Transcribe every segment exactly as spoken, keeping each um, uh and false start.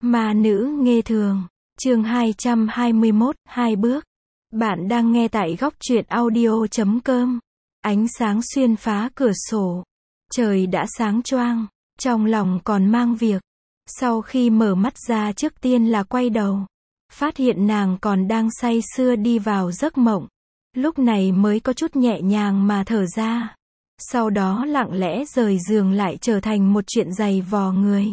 Ma nữ nghê thường, chương hai trăm hai mươi mốt, hai bước. Bạn đang nghe tại góc truyện audio chấm com. Ánh sáng xuyên phá cửa sổ. Trời đã sáng choang, trong lòng còn mang việc. Sau khi mở mắt ra trước tiên là quay đầu. Phát hiện nàng còn đang say sưa đi vào giấc mộng. Lúc này mới có chút nhẹ nhàng mà thở ra. Sau đó lặng lẽ rời giường lại trở thành một chuyện dày vò người.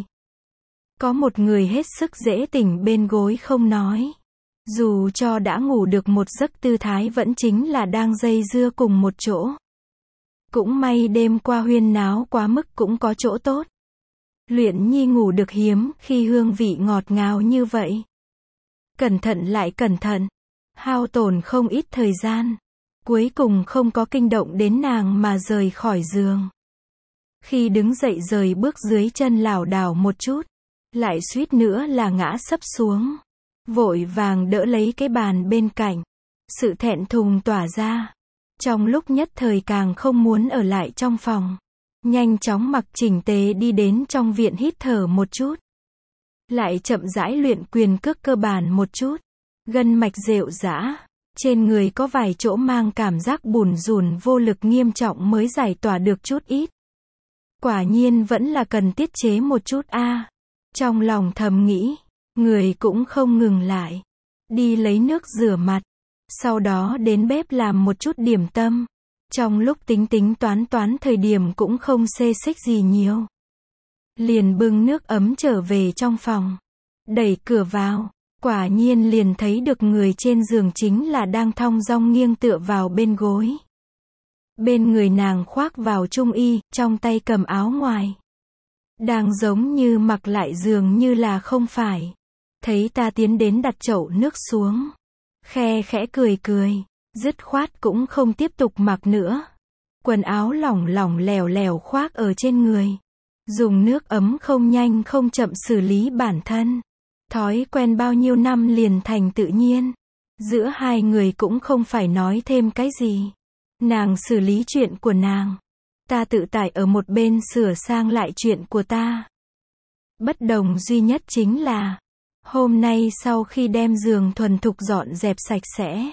Có một người hết sức dễ tỉnh bên gối không nói. Dù cho đã ngủ được một giấc tư thái vẫn chính là đang dây dưa cùng một chỗ. Cũng may đêm qua huyên náo quá mức cũng có chỗ tốt. Luyện Nhi ngủ được hiếm khi hương vị ngọt ngào như vậy. Cẩn thận lại cẩn thận. Hao tổn không ít thời gian. Cuối cùng không có kinh động đến nàng mà rời khỏi giường. Khi đứng dậy rời bước dưới chân lảo đảo một chút. Lại suýt nữa là ngã sấp xuống. Vội vàng đỡ lấy cái bàn bên cạnh. Sự thẹn thùng tỏa ra. Trong lúc nhất thời càng không muốn ở lại trong phòng. Nhanh chóng mặc chỉnh tề đi đến trong viện hít thở một chút. Lại chậm rãi luyện quyền cước cơ bản một chút. Gân mạch rệu rã. Trên người có vài chỗ mang cảm giác bủn rủn vô lực nghiêm trọng mới giải tỏa được chút ít. Quả nhiên vẫn là cần tiết chế một chút a. À. Trong lòng thầm nghĩ, người cũng không ngừng lại. Đi lấy nước rửa mặt. Sau đó đến bếp làm một chút điểm tâm. Trong lúc tính tính toán toán thời điểm cũng không xê xích gì nhiều. Liền bưng nước ấm trở về trong phòng. Đẩy cửa vào. Quả nhiên liền thấy được người trên giường chính là đang thong dong nghiêng tựa vào bên gối. Bên người nàng khoác vào trung y, trong tay cầm áo ngoài. Đang giống như mặc lại dường như là không phải. Thấy ta tiến đến đặt chậu nước xuống. Khe khẽ cười cười. Dứt khoát cũng không tiếp tục mặc nữa. Quần áo lỏng lỏng lèo lèo khoác ở trên người. Dùng nước ấm không nhanh không chậm xử lý bản thân. Thói quen bao nhiêu năm liền thành tự nhiên. Giữa hai người cũng không phải nói thêm cái gì. Nàng xử lý chuyện của nàng. Ta tự tại ở một bên sửa sang lại chuyện của ta. Bất đồng duy nhất chính là, hôm nay sau khi đem giường thuần thục dọn dẹp sạch sẽ,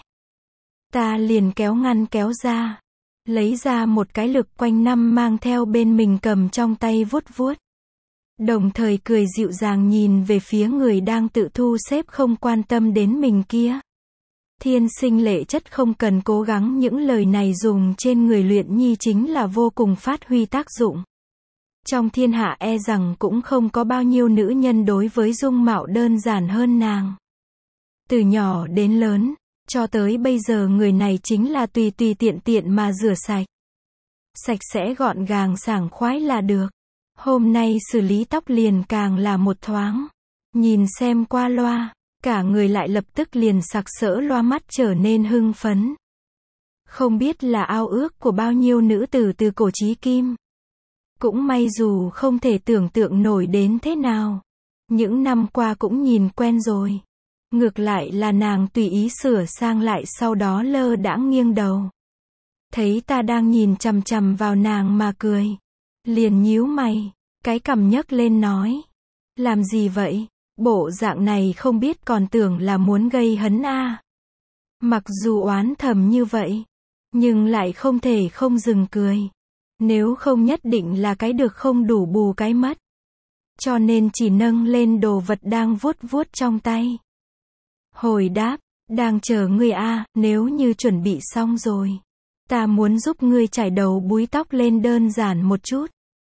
ta liền kéo ngăn kéo ra, lấy ra một cái lực quanh năm mang theo bên mình cầm trong tay vuốt vuốt. Đồng thời cười dịu dàng nhìn về phía người đang tự thu xếp không quan tâm đến mình kia. Thiên sinh lệ chất không cần cố gắng, những lời này dùng trên người Luyện Nhi chính là vô cùng phát huy tác dụng. Trong thiên hạ e rằng cũng không có bao nhiêu nữ nhân đối với dung mạo đơn giản hơn nàng. Từ nhỏ đến lớn, cho tới bây giờ người này chính là tùy tùy tiện tiện mà rửa sạch. Sạch sẽ gọn gàng sảng khoái là được. Hôm nay xử lý tóc liền càng là một thoáng. Nhìn xem qua loa. Cả người lại lập tức liền sặc sỡ loa mắt trở nên hưng phấn. Không biết là ao ước của bao nhiêu nữ tử từ cổ chí kim. Cũng may dù không thể tưởng tượng nổi đến thế nào. Những năm qua cũng nhìn quen rồi. Ngược lại là nàng tùy ý sửa sang lại sau đó lơ đãng nghiêng đầu. Thấy ta đang nhìn chằm chằm vào nàng mà cười. Liền nhíu mày, cái cằm nhấc lên nói. Làm gì vậy? Bộ dạng này không biết còn tưởng là muốn gây hấn a. À. Mặc dù oán thầm như vậy, nhưng lại không thể không dừng cười. Nếu không nhất định là cái được không đủ bù cái mất. Cho nên chỉ nâng lên đồ vật đang vuốt vuốt trong tay. Hồi đáp, đang chờ ngươi a, à, nếu như chuẩn bị xong rồi. Ta muốn giúp ngươi chải đầu búi tóc lên đơn giản một chút.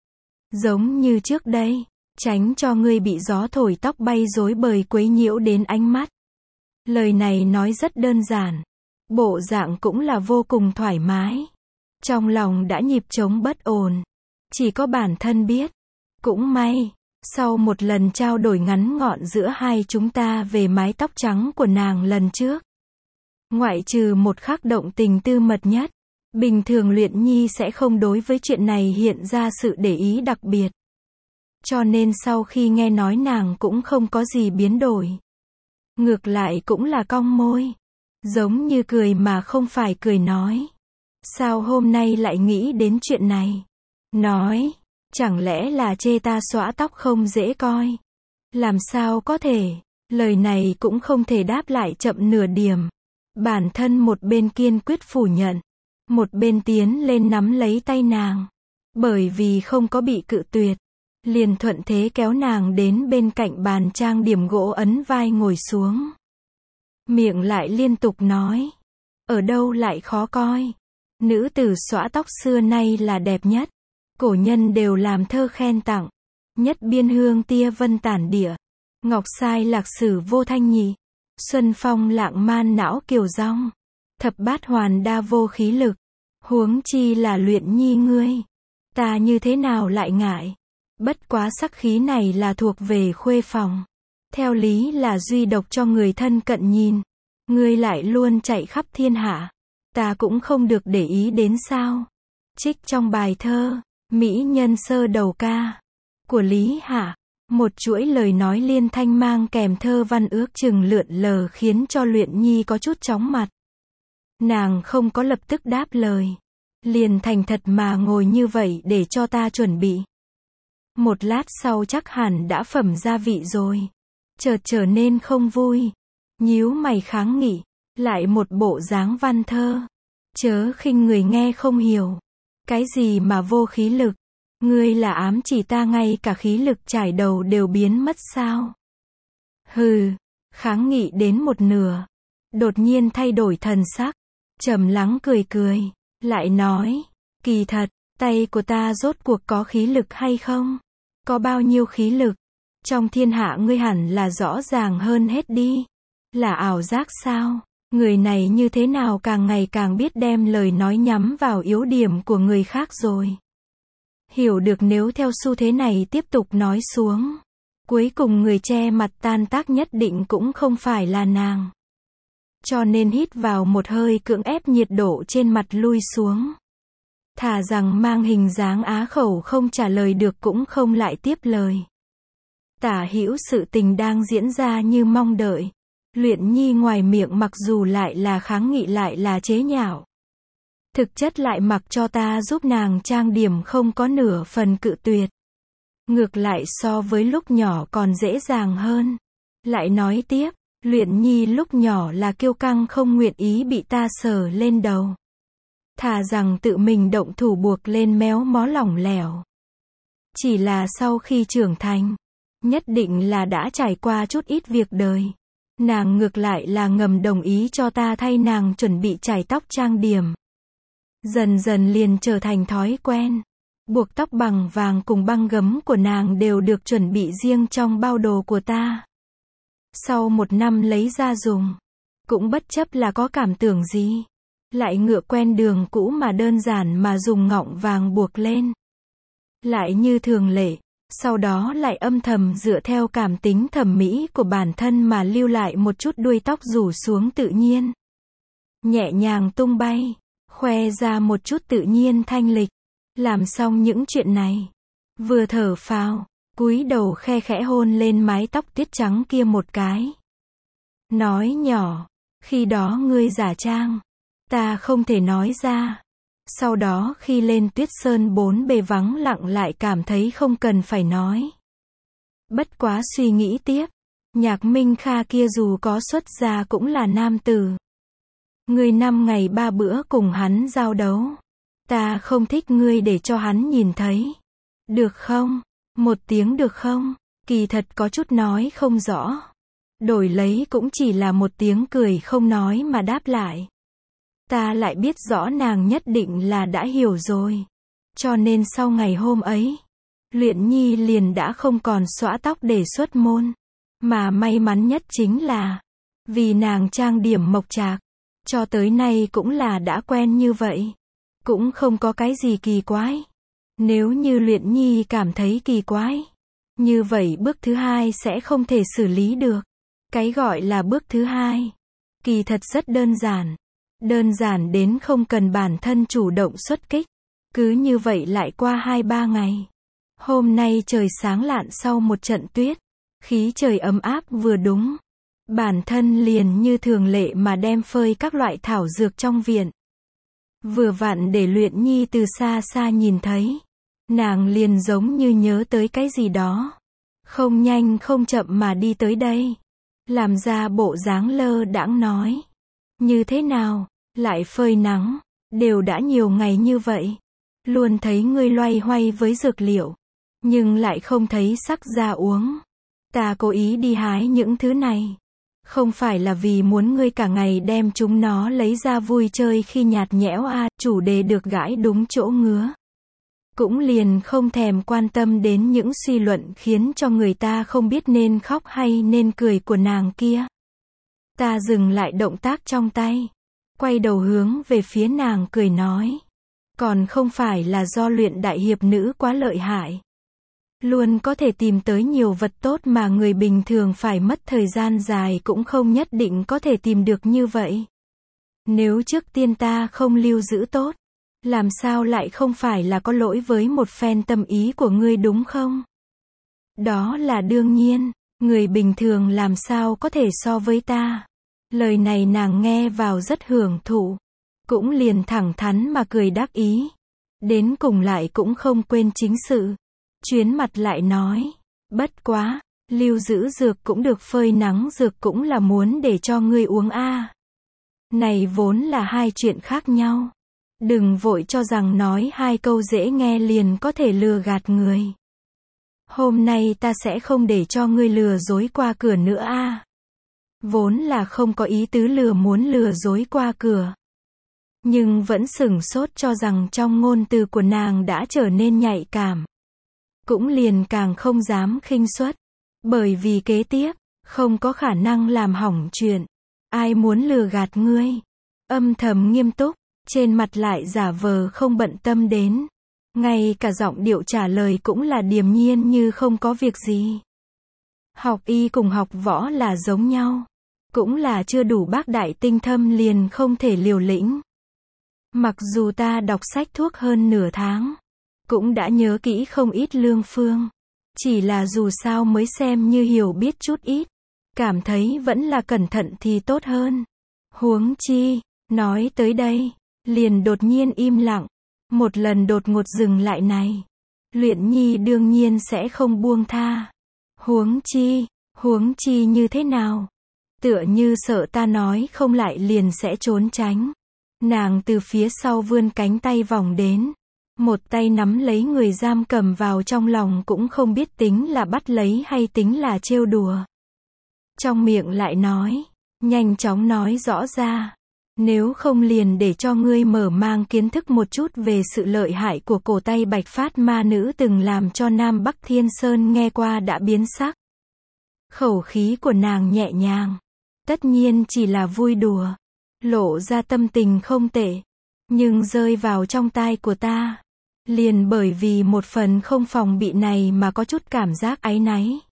Giống như trước đây. Tránh cho ngươi bị gió thổi tóc bay rối bời quấy nhiễu đến ánh mắt. Lời này nói rất đơn giản. Bộ dạng cũng là vô cùng thoải mái. Trong lòng đã nhịp trống bất ổn. Chỉ có bản thân biết. Cũng may. Sau một lần trao đổi ngắn gọn giữa hai chúng ta về mái tóc trắng của nàng lần trước. Ngoại trừ một khắc động tình tư mật nhất. Bình thường Luyện Nhi sẽ không đối với chuyện này hiện ra sự để ý đặc biệt. Cho nên sau khi nghe nói nàng cũng không có gì biến đổi. Ngược lại cũng là cong môi. Giống như cười mà không phải cười nói. Sao hôm nay lại nghĩ đến chuyện này? Nói, chẳng lẽ là chê ta xõa tóc không dễ coi? Làm sao có thể, lời này cũng không thể đáp lại chậm nửa điểm. Bản thân một bên kiên quyết phủ nhận, một bên tiến lên nắm lấy tay nàng. Bởi vì không có bị cự tuyệt, liền thuận thế kéo nàng đến bên cạnh bàn trang điểm gỗ ấn vai ngồi xuống. Miệng lại liên tục nói, ở đâu lại khó coi. Nữ tử xõa tóc xưa nay là đẹp nhất. Cổ nhân đều làm thơ khen tặng. Nhất biên hương tia vân tản địa. Ngọc sai lạc sử vô thanh nhị. Xuân phong lạng man não kiều rong. Thập bát hoàn đa vô khí lực. Huống chi là Luyện Nhi ngươi. Ta như thế nào lại ngại. Bất quá sắc khí này là thuộc về khuê phòng. Theo lý là duy độc cho người thân cận nhìn. Ngươi lại luôn chạy khắp thiên hạ. Ta cũng không được để ý đến sao. Trích trong bài thơ, Mỹ nhân sơ đầu ca, của Lý Hạ. Một chuỗi lời nói liên thanh mang kèm thơ văn ước chừng lượn lờ khiến cho Luyện Nhi có chút chóng mặt. Nàng không có lập tức đáp lời. Liền thành thật mà ngồi như vậy để cho ta chuẩn bị. Một lát sau chắc hẳn đã phẩm gia vị rồi. Chợt trở nên không vui. Nhíu mày kháng nghị. Lại một bộ dáng văn thơ. Chớ khinh người nghe không hiểu. Cái gì mà vô khí lực? Ngươi là ám chỉ ta ngay cả khí lực trải đầu đều biến mất sao? Hừ, kháng nghị đến một nửa. Đột nhiên thay đổi thần sắc. Trầm lắng cười cười. Lại nói, kỳ thật, tay của ta rốt cuộc có khí lực hay không? Có bao nhiêu khí lực? Trong thiên hạ ngươi hẳn là rõ ràng hơn hết đi. Là ảo giác sao? Người này như thế nào càng ngày càng biết đem lời nói nhắm vào yếu điểm của người khác rồi. Hiểu được nếu theo xu thế này tiếp tục nói xuống. Cuối cùng người che mặt tan tác nhất định cũng không phải là nàng. Cho nên hít vào một hơi cưỡng ép nhiệt độ trên mặt lui xuống. Thà rằng mang hình dáng á khẩu không trả lời được cũng không lại tiếp lời. Tả hữu sự tình đang diễn ra như mong đợi. Luyện Nhi ngoài miệng mặc dù lại là kháng nghị lại là chế nhạo. Thực chất lại mặc cho ta giúp nàng trang điểm không có nửa phần cự tuyệt. Ngược lại so với lúc nhỏ còn dễ dàng hơn. Lại nói tiếp, Luyện Nhi lúc nhỏ là kiêu căng không nguyện ý bị ta sờ lên đầu. Thà rằng tự mình động thủ buộc lên méo mó lỏng lẻo. Chỉ là sau khi trưởng thành, nhất định là đã trải qua chút ít việc đời. Nàng ngược lại là ngầm đồng ý cho ta thay nàng chuẩn bị chải tóc trang điểm. Dần dần liền trở thành thói quen. Buộc tóc bằng vàng cùng băng gấm của nàng đều được chuẩn bị riêng trong bao đồ của ta. Sau một năm lấy ra dùng, cũng bất chấp là có cảm tưởng gì. Lại ngựa quen đường cũ mà đơn giản mà dùng ngọng vàng buộc lên. Lại như thường lệ. Sau đó lại âm thầm dựa theo cảm tính thẩm mỹ của bản thân mà lưu lại một chút đuôi tóc rủ xuống tự nhiên. Nhẹ nhàng tung bay, khoe ra một chút tự nhiên thanh lịch. Làm xong những chuyện này, vừa thở phào, cúi đầu khe khẽ hôn lên mái tóc tiết trắng kia một cái. Nói nhỏ, khi đó ngươi giả trang, ta không thể nói ra. Sau đó khi lên Tuyết Sơn bốn bề vắng lặng lại cảm thấy không cần phải nói. Bất quá suy nghĩ tiếp, Nhạc Minh Kha kia dù có xuất gia cũng là nam tử. Ngươi năm ngày ba bữa cùng hắn giao đấu. Ta không thích ngươi để cho hắn nhìn thấy. Được không? Một tiếng được không? Kỳ thật có chút nói không rõ. Đổi lấy cũng chỉ là một tiếng cười không nói mà đáp lại. Ta lại biết rõ nàng nhất định là đã hiểu rồi. Cho nên sau ngày hôm ấy, Luyện Nhi liền đã không còn xõa tóc để xuất môn. Mà may mắn nhất chính là, vì nàng trang điểm mộc trạc, cho tới nay cũng là đã quen như vậy. Cũng không có cái gì kỳ quái. Nếu như Luyện Nhi cảm thấy kỳ quái, như vậy bước thứ hai sẽ không thể xử lý được. Cái gọi là bước thứ hai, kỳ thật rất đơn giản. Đơn giản đến không cần bản thân chủ động xuất kích. Cứ như vậy lại qua hai ba ngày. Hôm nay trời sáng lạn sau một trận tuyết. Khí trời ấm áp vừa đúng. Bản thân liền như thường lệ mà đem phơi các loại thảo dược trong viện. Vừa vặn để Luyện Nhi từ xa xa nhìn thấy. Nàng liền giống như nhớ tới cái gì đó. Không nhanh không chậm mà đi tới đây. Làm ra bộ dáng lơ đãng nói. Như thế nào, lại phơi nắng, đều đã nhiều ngày như vậy. Luôn thấy ngươi loay hoay với dược liệu, nhưng lại không thấy sắc ra uống. Ta cố ý đi hái những thứ này. Không phải là vì muốn ngươi cả ngày đem chúng nó lấy ra vui chơi khi nhạt nhẽo a, à, chủ đề được gãi đúng chỗ ngứa. Cũng liền không thèm quan tâm đến những suy luận khiến cho người ta không biết nên khóc hay nên cười của nàng kia. Ta dừng lại động tác trong tay, quay đầu hướng về phía nàng cười nói. Còn không phải là do luyện đại hiệp nữ quá lợi hại. Luôn có thể tìm tới nhiều vật tốt mà người bình thường phải mất thời gian dài cũng không nhất định có thể tìm được như vậy. Nếu trước tiên ta không lưu giữ tốt, làm sao lại không phải là có lỗi với một phen tâm ý của ngươi đúng không? Đó là đương nhiên, người bình thường làm sao có thể so với ta. Lời này nàng nghe vào rất hưởng thụ, cũng liền thẳng thắn mà cười đắc ý. Đến cùng lại cũng không quên chính sự. Chuyến mặt lại nói, bất quá, lưu giữ dược cũng được, phơi nắng dược cũng là muốn để cho ngươi uống a. À. Này vốn là hai chuyện khác nhau. Đừng vội cho rằng nói hai câu dễ nghe liền có thể lừa gạt người. Hôm nay ta sẽ không để cho ngươi lừa dối qua cửa nữa a. À. Vốn là không có ý tứ lừa muốn lừa dối qua cửa. Nhưng vẫn sửng sốt cho rằng trong ngôn từ của nàng đã trở nên nhạy cảm. Cũng liền càng không dám khinh suất. Bởi vì kế tiếp, không có khả năng làm hỏng chuyện. Ai muốn lừa gạt ngươi? Âm thầm nghiêm túc, trên mặt lại giả vờ không bận tâm đến. Ngay cả giọng điệu trả lời cũng là điềm nhiên như không có việc gì. Học y cùng học võ là giống nhau. Cũng là chưa đủ bác đại tinh thâm liền không thể liều lĩnh. Mặc dù ta đọc sách thuốc hơn nửa tháng, cũng đã nhớ kỹ không ít lương phương. Chỉ là dù sao mới xem như hiểu biết chút ít. Cảm thấy vẫn là cẩn thận thì tốt hơn. Huống chi, nói tới đây, liền đột nhiên im lặng. Một lần đột ngột dừng lại này. Luyện nhi đương nhiên sẽ không buông tha. Huống chi, huống chi như thế nào? Tựa như sợ ta nói không lại liền sẽ trốn tránh. Nàng từ phía sau vươn cánh tay vòng đến. Một tay nắm lấy người giam cầm vào trong lòng cũng không biết tính là bắt lấy hay tính là trêu đùa. Trong miệng lại nói, nhanh chóng nói rõ ra. Nếu không liền để cho ngươi mở mang kiến thức một chút về sự lợi hại của cổ tay bạch phát ma nữ từng làm cho Nam Bắc Thiên Sơn nghe qua đã biến sắc. Khẩu khí của nàng nhẹ nhàng. Tất nhiên chỉ là vui đùa. Lộ ra tâm tình không tệ. Nhưng rơi vào trong tai của ta. Liền bởi vì một phần không phòng bị này mà có chút cảm giác áy náy.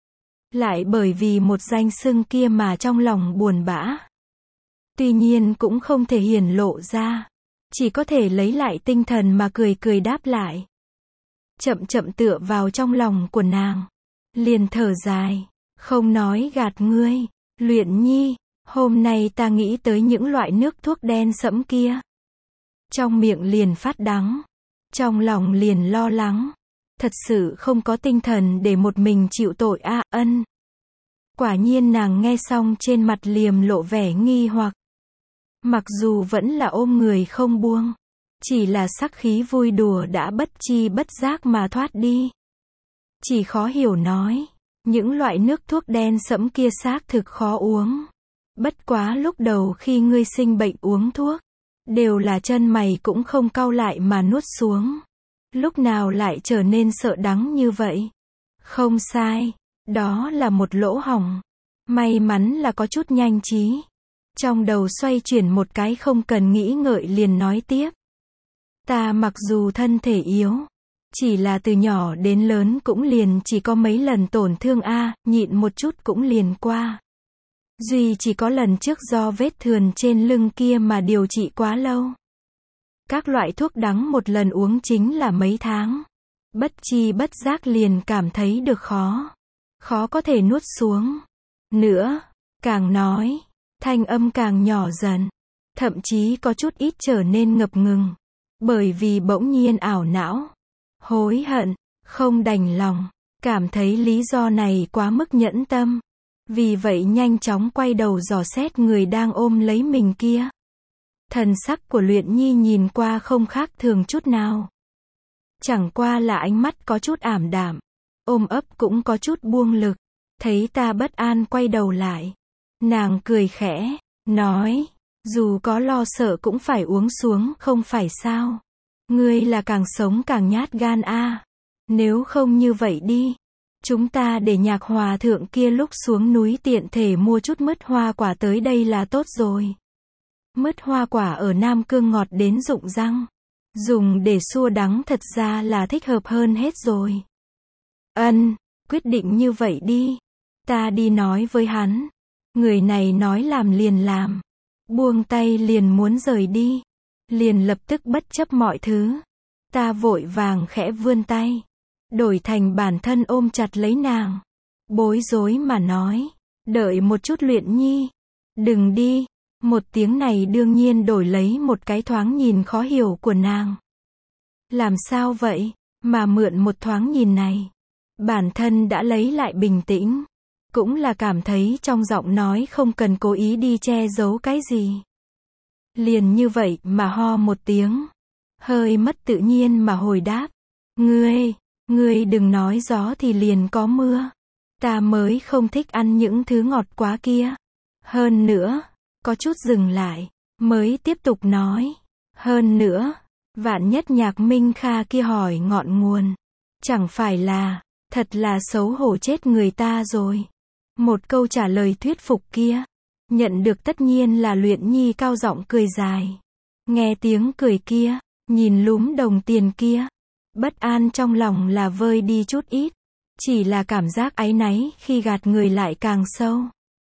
Lại bởi vì một danh xưng kia mà trong lòng buồn bã. Tuy nhiên cũng không thể hiển lộ ra. Chỉ có thể lấy lại tinh thần mà cười cười đáp lại. Chậm chậm tựa vào trong lòng của nàng. Liền thở dài. Không nói gạt ngươi. Luyện nhi, hôm nay ta nghĩ tới những loại nước thuốc đen sẫm kia. Trong miệng liền phát đắng. Trong lòng liền lo lắng. Thật sự không có tinh thần để một mình chịu tội a. À, ân. Quả nhiên nàng nghe xong trên mặt liềm lộ vẻ nghi hoặc. Mặc dù vẫn là ôm người không buông. Chỉ là sắc khí vui đùa đã bất chi bất giác mà thoát đi. Chỉ khó hiểu nói. Những loại nước thuốc đen sẫm kia xác thực khó uống. Bất quá lúc đầu khi ngươi sinh bệnh uống thuốc. Đều là chân mày cũng không cau lại mà nuốt xuống. Lúc nào lại trở nên sợ đắng như vậy? Không sai. Đó là một lỗ hổng. May mắn là có chút nhanh trí. Trong đầu xoay chuyển một cái không cần nghĩ ngợi liền nói tiếp. Ta mặc dù thân thể yếu. Chỉ là từ nhỏ đến lớn cũng liền chỉ có mấy lần tổn thương a, à, nhịn một chút cũng liền qua. Duy chỉ có lần trước do vết thườn trên lưng kia mà điều trị quá lâu. Các loại thuốc đắng một lần uống chính là mấy tháng. Bất chi bất giác liền cảm thấy được khó. Khó có thể nuốt xuống. Nữa, càng nói, thanh âm càng nhỏ dần. Thậm chí có chút ít trở nên ngập ngừng. Bởi vì bỗng nhiên ảo não. Hối hận, không đành lòng. cảm thấy lý do này quá mức nhẫn tâm. Vì vậy nhanh chóng quay đầu dò xét người đang ôm lấy mình kia. Thần sắc của Luyện Nhi nhìn qua không khác thường chút nào. Chẳng qua là ánh mắt có chút ảm đạm, ôm ấp cũng có chút buông lực. Thấy ta bất an quay đầu lại. Nàng cười khẽ, nói, dù có lo sợ cũng phải uống xuống không phải sao. Ngươi là càng sống càng nhát gan a. Nếu không như vậy đi. Chúng ta để Nhạc hòa thượng kia lúc xuống núi tiện thể mua chút mứt hoa quả tới đây là tốt rồi. Mứt hoa quả ở Nam Cương ngọt đến rụng răng. Dùng để xua đắng thật ra là thích hợp hơn hết rồi. Ân, quyết định như vậy đi. Ta đi nói với hắn. Người này nói làm liền làm. Buông tay liền muốn rời đi. Liền lập tức bất chấp mọi thứ. Ta vội vàng khẽ vươn tay. Đổi thành bản thân ôm chặt lấy nàng. Bối rối mà nói. Đợi một chút Luyện Nhi. Đừng đi. Một tiếng này đương nhiên đổi lấy một cái thoáng nhìn khó hiểu của nàng. Làm sao vậy? Mà mượn một thoáng nhìn này. Bản thân đã lấy lại bình tĩnh. Cũng là cảm thấy trong giọng nói không cần cố ý đi che giấu cái gì. Liền như vậy mà ho một tiếng. Hơi mất tự nhiên mà hồi đáp. Ngươi, ngươi đừng nói gió thì liền có mưa. Ta mới không thích ăn những thứ ngọt quá kia. Hơn nữa, có chút dừng lại, mới tiếp tục nói. Hơn nữa, vạn nhất Nhạc Minh Kha kia hỏi ngọn nguồn. Chẳng phải là, thật là xấu hổ chết người ta rồi. Một câu trả lời thuyết phục kia. Nhận được tất nhiên là Luyện Nhi cao giọng cười dài. Nghe tiếng cười kia, nhìn lúm đồng tiền kia. Bất an trong lòng là vơi đi chút ít. Chỉ là cảm giác áy náy khi gạt người lại càng sâu.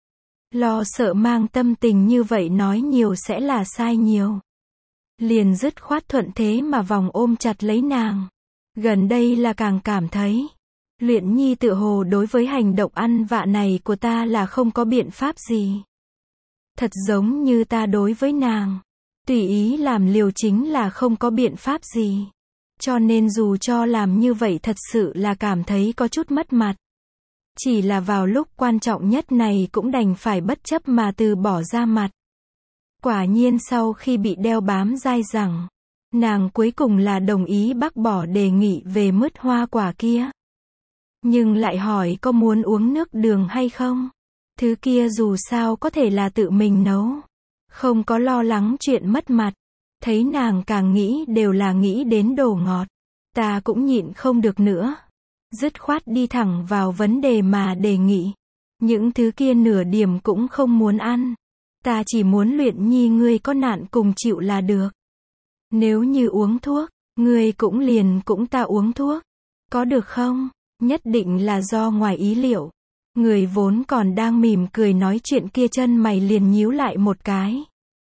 Lo sợ mang tâm tình như vậy nói nhiều sẽ là sai nhiều. Liền dứt khoát thuận thế mà vòng ôm chặt lấy nàng. Gần đây là càng cảm thấy. Luyện Nhi tự hồ đối với hành động ăn vạ này của ta là không có biện pháp gì. Thật giống như ta đối với nàng. Tùy ý làm liều chính là không có biện pháp gì. Cho nên dù cho làm như vậy thật sự là cảm thấy có chút mất mặt. Chỉ là vào lúc quan trọng nhất này cũng đành phải bất chấp mà từ bỏ ra mặt. Quả nhiên sau khi bị đeo bám dai dẳng, nàng cuối cùng là đồng ý bác bỏ đề nghị về mứt hoa quả kia. Nhưng lại hỏi có muốn uống nước đường hay không? Thứ kia dù sao có thể là tự mình nấu. Không có lo lắng chuyện mất mặt. Thấy nàng càng nghĩ đều là nghĩ đến đồ ngọt. Ta cũng nhịn không được nữa. Dứt khoát đi thẳng vào vấn đề mà đề nghị. Những thứ kia nửa điểm cũng không muốn ăn. Ta chỉ muốn Luyện Nhi ngươi có nạn cùng chịu là được. Nếu như uống thuốc, ngươi cũng liền cũng ta uống thuốc. Có được không? Nhất định là do ngoài ý liệu. Người vốn còn đang mỉm cười nói chuyện kia chân mày liền nhíu lại một cái.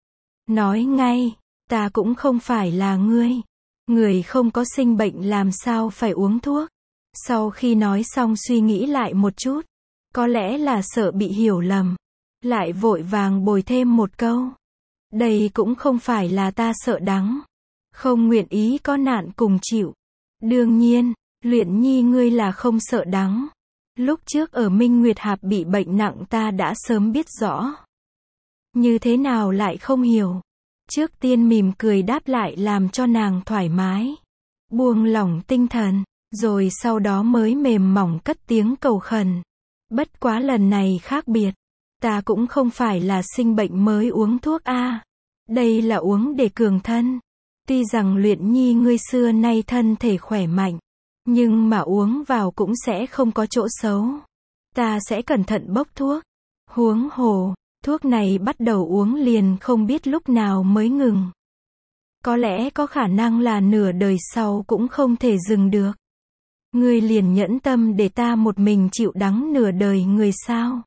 Nói ngay, ta cũng không phải là ngươi. Người không có sinh bệnh làm sao phải uống thuốc. Sau khi nói xong suy nghĩ lại một chút. Có lẽ là sợ bị hiểu lầm. Lại vội vàng bồi thêm một câu. Đây cũng không phải là ta sợ đắng. Không nguyện ý có nạn cùng chịu. Đương nhiên, Luyện Nhi ngươi là không sợ đắng. Lúc trước ở Minh Nguyệt Hạp bị bệnh nặng ta đã sớm biết rõ. Như thế nào lại không hiểu. Trước tiên mỉm cười đáp lại làm cho nàng thoải mái. Buông lỏng tinh thần. Rồi sau đó mới mềm mỏng cất tiếng cầu khẩn. Bất quá lần này khác biệt. Ta cũng không phải là sinh bệnh mới uống thuốc a. Đây là uống để cường thân. Tuy rằng Luyện Nhi ngươi xưa nay thân thể khỏe mạnh. Nhưng mà uống vào cũng sẽ không có chỗ xấu. Ta sẽ cẩn thận bốc thuốc. Huống hồ, thuốc này bắt đầu uống liền không biết lúc nào mới ngừng. Có lẽ có khả năng là nửa đời sau cũng không thể dừng được. Ngươi liền nhẫn tâm để ta một mình chịu đắng nửa đời người sao?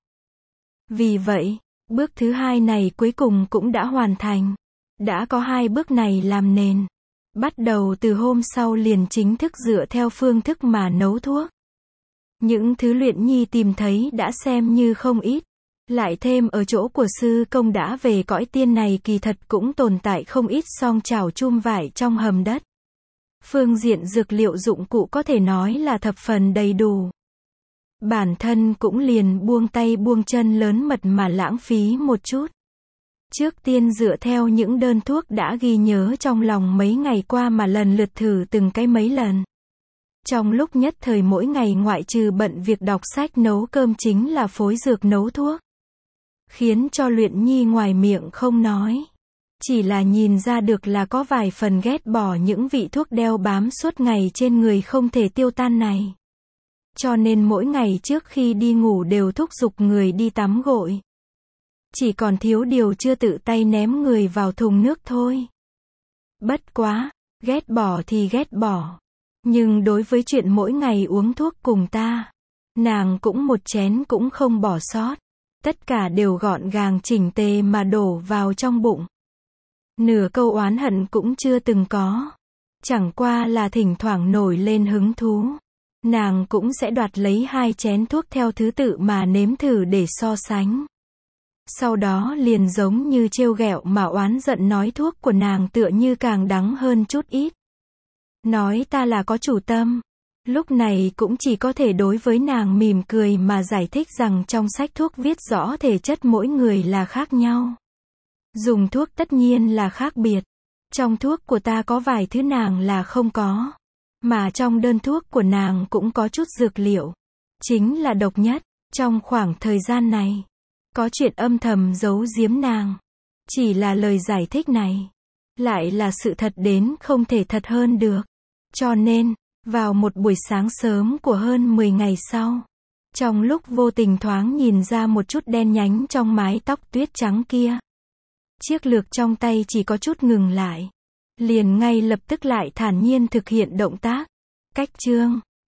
Vì vậy, bước thứ hai này cuối cùng cũng đã hoàn thành. Đã có hai bước này làm nền. Bắt đầu từ hôm sau liền chính thức dựa theo phương thức mà nấu thuốc. Những thứ Luyện Nhi tìm thấy đã xem như không ít. Lại thêm ở chỗ của sư công đã về cõi tiên này kỳ thật cũng tồn tại không ít song chảo chum vải trong hầm đất. Phương diện dược liệu dụng cụ có thể nói là thập phần đầy đủ. Bản thân cũng liền buông tay buông chân lớn mật mà lãng phí một chút. Trước tiên dựa theo những đơn thuốc đã ghi nhớ trong lòng mấy ngày qua mà lần lượt thử từng cái mấy lần. Trong lúc nhất thời mỗi ngày ngoại trừ bận việc đọc sách nấu cơm chính là phối dược nấu thuốc. Khiến cho Luyện Nhi ngoài miệng không nói. Chỉ là nhìn ra được là có vài phần ghét bỏ những vị thuốc đeo bám suốt ngày trên người không thể tiêu tan này. Cho nên mỗi ngày trước khi đi ngủ đều thúc giục người đi tắm gội. Chỉ còn thiếu điều chưa tự tay ném người vào thùng nước thôi. Bất quá, ghét bỏ thì ghét bỏ. Nhưng đối với chuyện mỗi ngày uống thuốc cùng ta, nàng cũng một chén cũng không bỏ sót. Tất cả đều gọn gàng chỉnh tề mà đổ vào trong bụng. Nửa câu oán hận cũng chưa từng có. Chẳng qua là thỉnh thoảng nổi lên hứng thú. Nàng cũng sẽ đoạt lấy hai chén thuốc theo thứ tự mà nếm thử để so sánh. Sau đó liền giống như trêu ghẹo mà oán giận nói thuốc của nàng tựa như càng đắng hơn chút ít. Nói ta là có chủ tâm. Lúc này cũng chỉ có thể đối với nàng mỉm cười mà giải thích rằng trong sách thuốc viết rõ thể chất mỗi người là khác nhau. Dùng thuốc tất nhiên là khác biệt. Trong thuốc của ta có vài thứ nàng là không có. Mà trong đơn thuốc của nàng cũng có chút dược liệu. Chính là độc nhất. Trong khoảng thời gian này, có chuyện âm thầm giấu giếm nàng. Chỉ là lời giải thích này. Lại là sự thật đến không thể thật hơn được. Cho nên, vào một buổi sáng sớm của hơn mười ngày sau, trong lúc vô tình thoáng nhìn ra một chút đen nhánh trong mái tóc tuyết trắng kia. Chiếc lược trong tay chỉ có chút ngừng lại. Liền ngay lập tức lại thản nhiên thực hiện động tác. Cách chương